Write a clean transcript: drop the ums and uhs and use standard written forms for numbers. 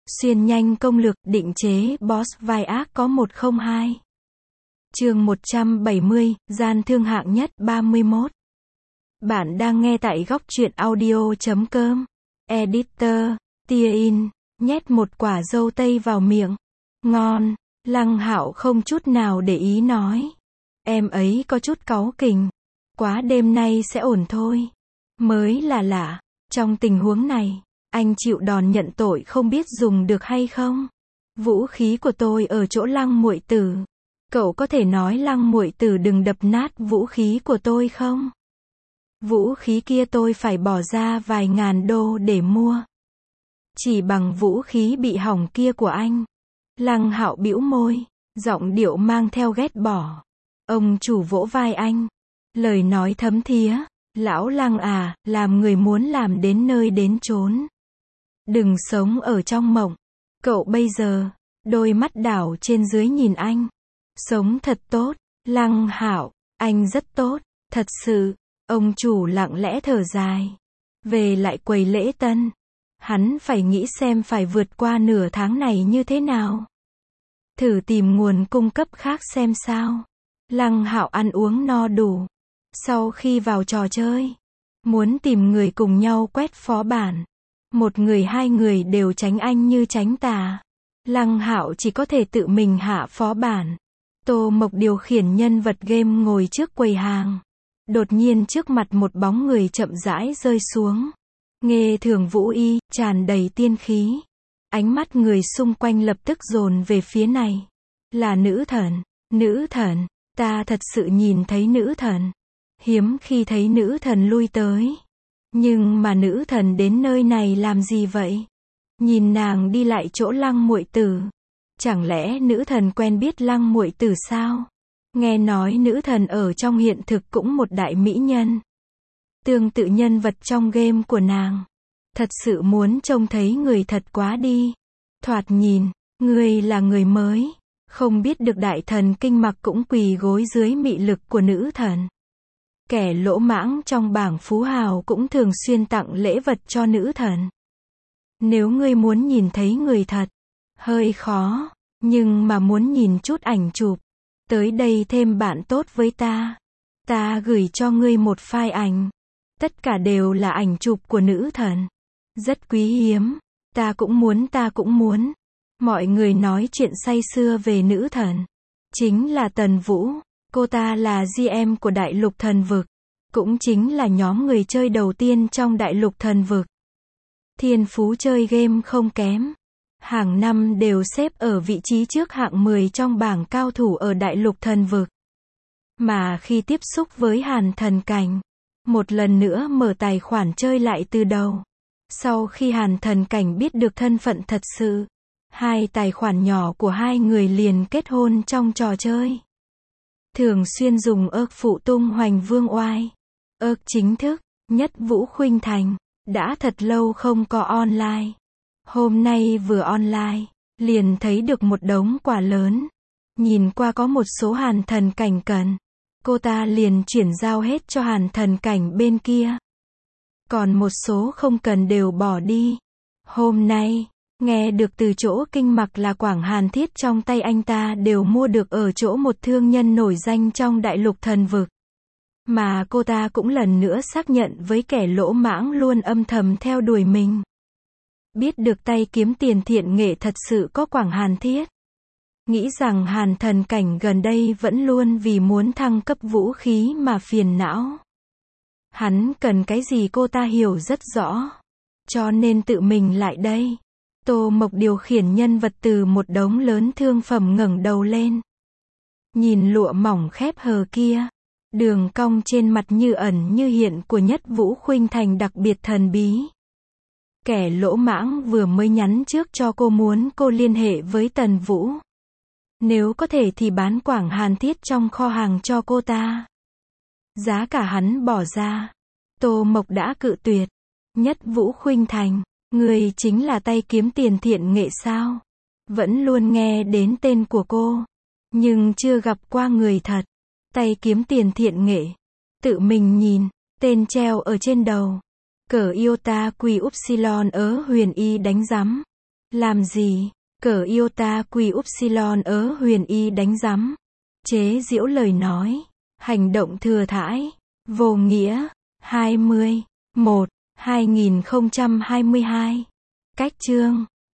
Xuyên nhanh công lược, định chế boss vai ác có 102. Chương 170, gian thương hạng nhất 31. Bạn đang nghe tại góc truyện audio.com. Editor, tia in, nhét một quả dâu tây vào miệng. Ngon, Lăng Hạo không chút nào để ý nói. Em ấy có chút cáu kỉnh. Quá đêm nay sẽ ổn thôi. Mới là lạ, trong tình huống này, anh chịu đòn nhận tội không biết dùng được hay không. Vũ khí của tôi ở chỗ Lăng muội tử. Cậu có thể nói Lăng muội tử đừng đập nát vũ khí của tôi không? Vũ khí kia tôi phải bỏ ra vài ngàn đô để mua. Chỉ bằng vũ khí bị hỏng kia của anh. Lăng Hạo bĩu môi, giọng điệu mang theo ghét bỏ. Ông chủ vỗ vai anh, lời nói thấm thía. Lão Lăng à, làm người muốn làm đến nơi đến chốn. Đừng sống ở trong mộng. Cậu bây giờ, đôi mắt đảo trên dưới nhìn anh. Sống thật tốt, Lăng Hạo, anh rất tốt, thật sự. Ông chủ lặng lẽ thở dài. Về lại quầy lễ tân. Hắn phải nghĩ xem phải vượt qua nửa tháng này như thế nào. Thử tìm nguồn cung cấp khác xem sao. Lăng Hạo ăn uống no đủ. Sau khi vào trò chơi, muốn tìm người cùng nhau quét phó bản. Một người hai người đều tránh anh như tránh tà. Lăng Hạo chỉ có thể tự mình hạ phó bản. Tô Mộc điều khiển nhân vật game ngồi trước quầy hàng. Đột nhiên trước mặt một bóng người chậm rãi rơi xuống. Nghe Thường Vũ Y, tràn đầy tiên khí. Ánh mắt người xung quanh lập tức dồn về phía này. Là nữ thần, ta thật sự nhìn thấy nữ thần. Hiếm khi thấy nữ thần lui tới. Nhưng mà nữ thần đến nơi này làm gì vậy? Nhìn nàng đi lại chỗ Lăng muội tử. Chẳng lẽ nữ thần quen biết Lăng muội tử sao? Nghe nói nữ thần ở trong hiện thực cũng một đại mỹ nhân. Tương tự nhân vật trong game của nàng. Thật sự muốn trông thấy người thật quá đi. Thoạt nhìn, người là người mới. Không biết được đại thần kinh mặc cũng quỳ gối dưới mị lực của nữ thần. Kẻ lỗ mãng trong bảng phú hào cũng thường xuyên tặng lễ vật cho nữ thần. Nếu ngươi muốn nhìn thấy người thật, hơi khó, nhưng mà muốn nhìn chút ảnh chụp, tới đây thêm bạn tốt với ta. Ta gửi cho ngươi một file ảnh. Tất cả đều là ảnh chụp của nữ thần. Rất quý hiếm. Ta cũng muốn. Mọi người nói chuyện say sưa về nữ thần. Chính là Tần Vũ. Cô ta là GM của Đại Lục Thần Vực. Cũng chính là nhóm người chơi đầu tiên trong Đại Lục Thần Vực. Thiên phú chơi game không kém. Hàng năm đều xếp ở vị trí trước hạng 10 trong bảng cao thủ ở Đại Lục Thần Vực. Mà khi tiếp xúc với Hàn Thần Cảnh, một lần nữa mở tài khoản chơi lại từ đầu. Sau khi Hàn Thần Cảnh biết được thân phận thật sự, hai tài khoản nhỏ của hai người liền kết hôn trong trò chơi. Thường xuyên dùng ớc phụ tung hoành vương oai. Ớc chính thức, Nhất Vũ Khuynh Thành, đã thật lâu không có online. Hôm nay vừa online, liền thấy được một đống quà lớn. Nhìn qua có một số Hàn Thần Cảnh cần. Cô ta liền chuyển giao hết cho Hàn Thần Cảnh bên kia. Còn một số không cần đều bỏ đi. Hôm nay, nghe được từ chỗ kinh mặc là quảng hàn thiết trong tay anh ta đều mua được ở chỗ một thương nhân nổi danh trong Đại Lục Thần Vực. Mà cô ta cũng lần nữa xác nhận với kẻ lỗ mãng luôn âm thầm theo đuổi mình. Biết được tay kiếm tiền thiện nghệ thật sự có quảng hàn thiết. Nghĩ rằng Hàn Thần Cảnh gần đây vẫn luôn vì muốn thăng cấp vũ khí mà phiền não. Hắn cần cái gì cô ta hiểu rất rõ. Cho nên tự mình lại đây. Tô Mộc điều khiển nhân vật từ một đống lớn thương phẩm ngẩng đầu lên. Nhìn lụa mỏng khép hờ kia. Đường cong trên mặt như ẩn như hiện của Nhất Vũ Khuynh Thành đặc biệt thần bí. Kẻ lỗ mãng vừa mới nhắn trước cho cô muốn cô liên hệ với Tần Vũ. Nếu có thể thì bán quảng hàn thiết trong kho hàng cho cô ta. Giá cả hắn bỏ ra. Tô Mộc đã cự tuyệt. Nhất Vũ Khuynh Thành, người chính là tay kiếm tiền thiện nghệ sao? Vẫn luôn nghe đến tên của cô. Nhưng chưa gặp qua người thật. Tay kiếm tiền thiện nghệ. Tự mình nhìn, tên treo ở trên đầu. Cờ Iota Quy Upsilon ớ huyền y đánh rắm. Làm gì? Cờ iota quy upsilon ớ huyền y đánh rắm. Chế giễu lời nói. Hành động thừa thãi. Vô nghĩa. 20. 1. 2022. Cách chương.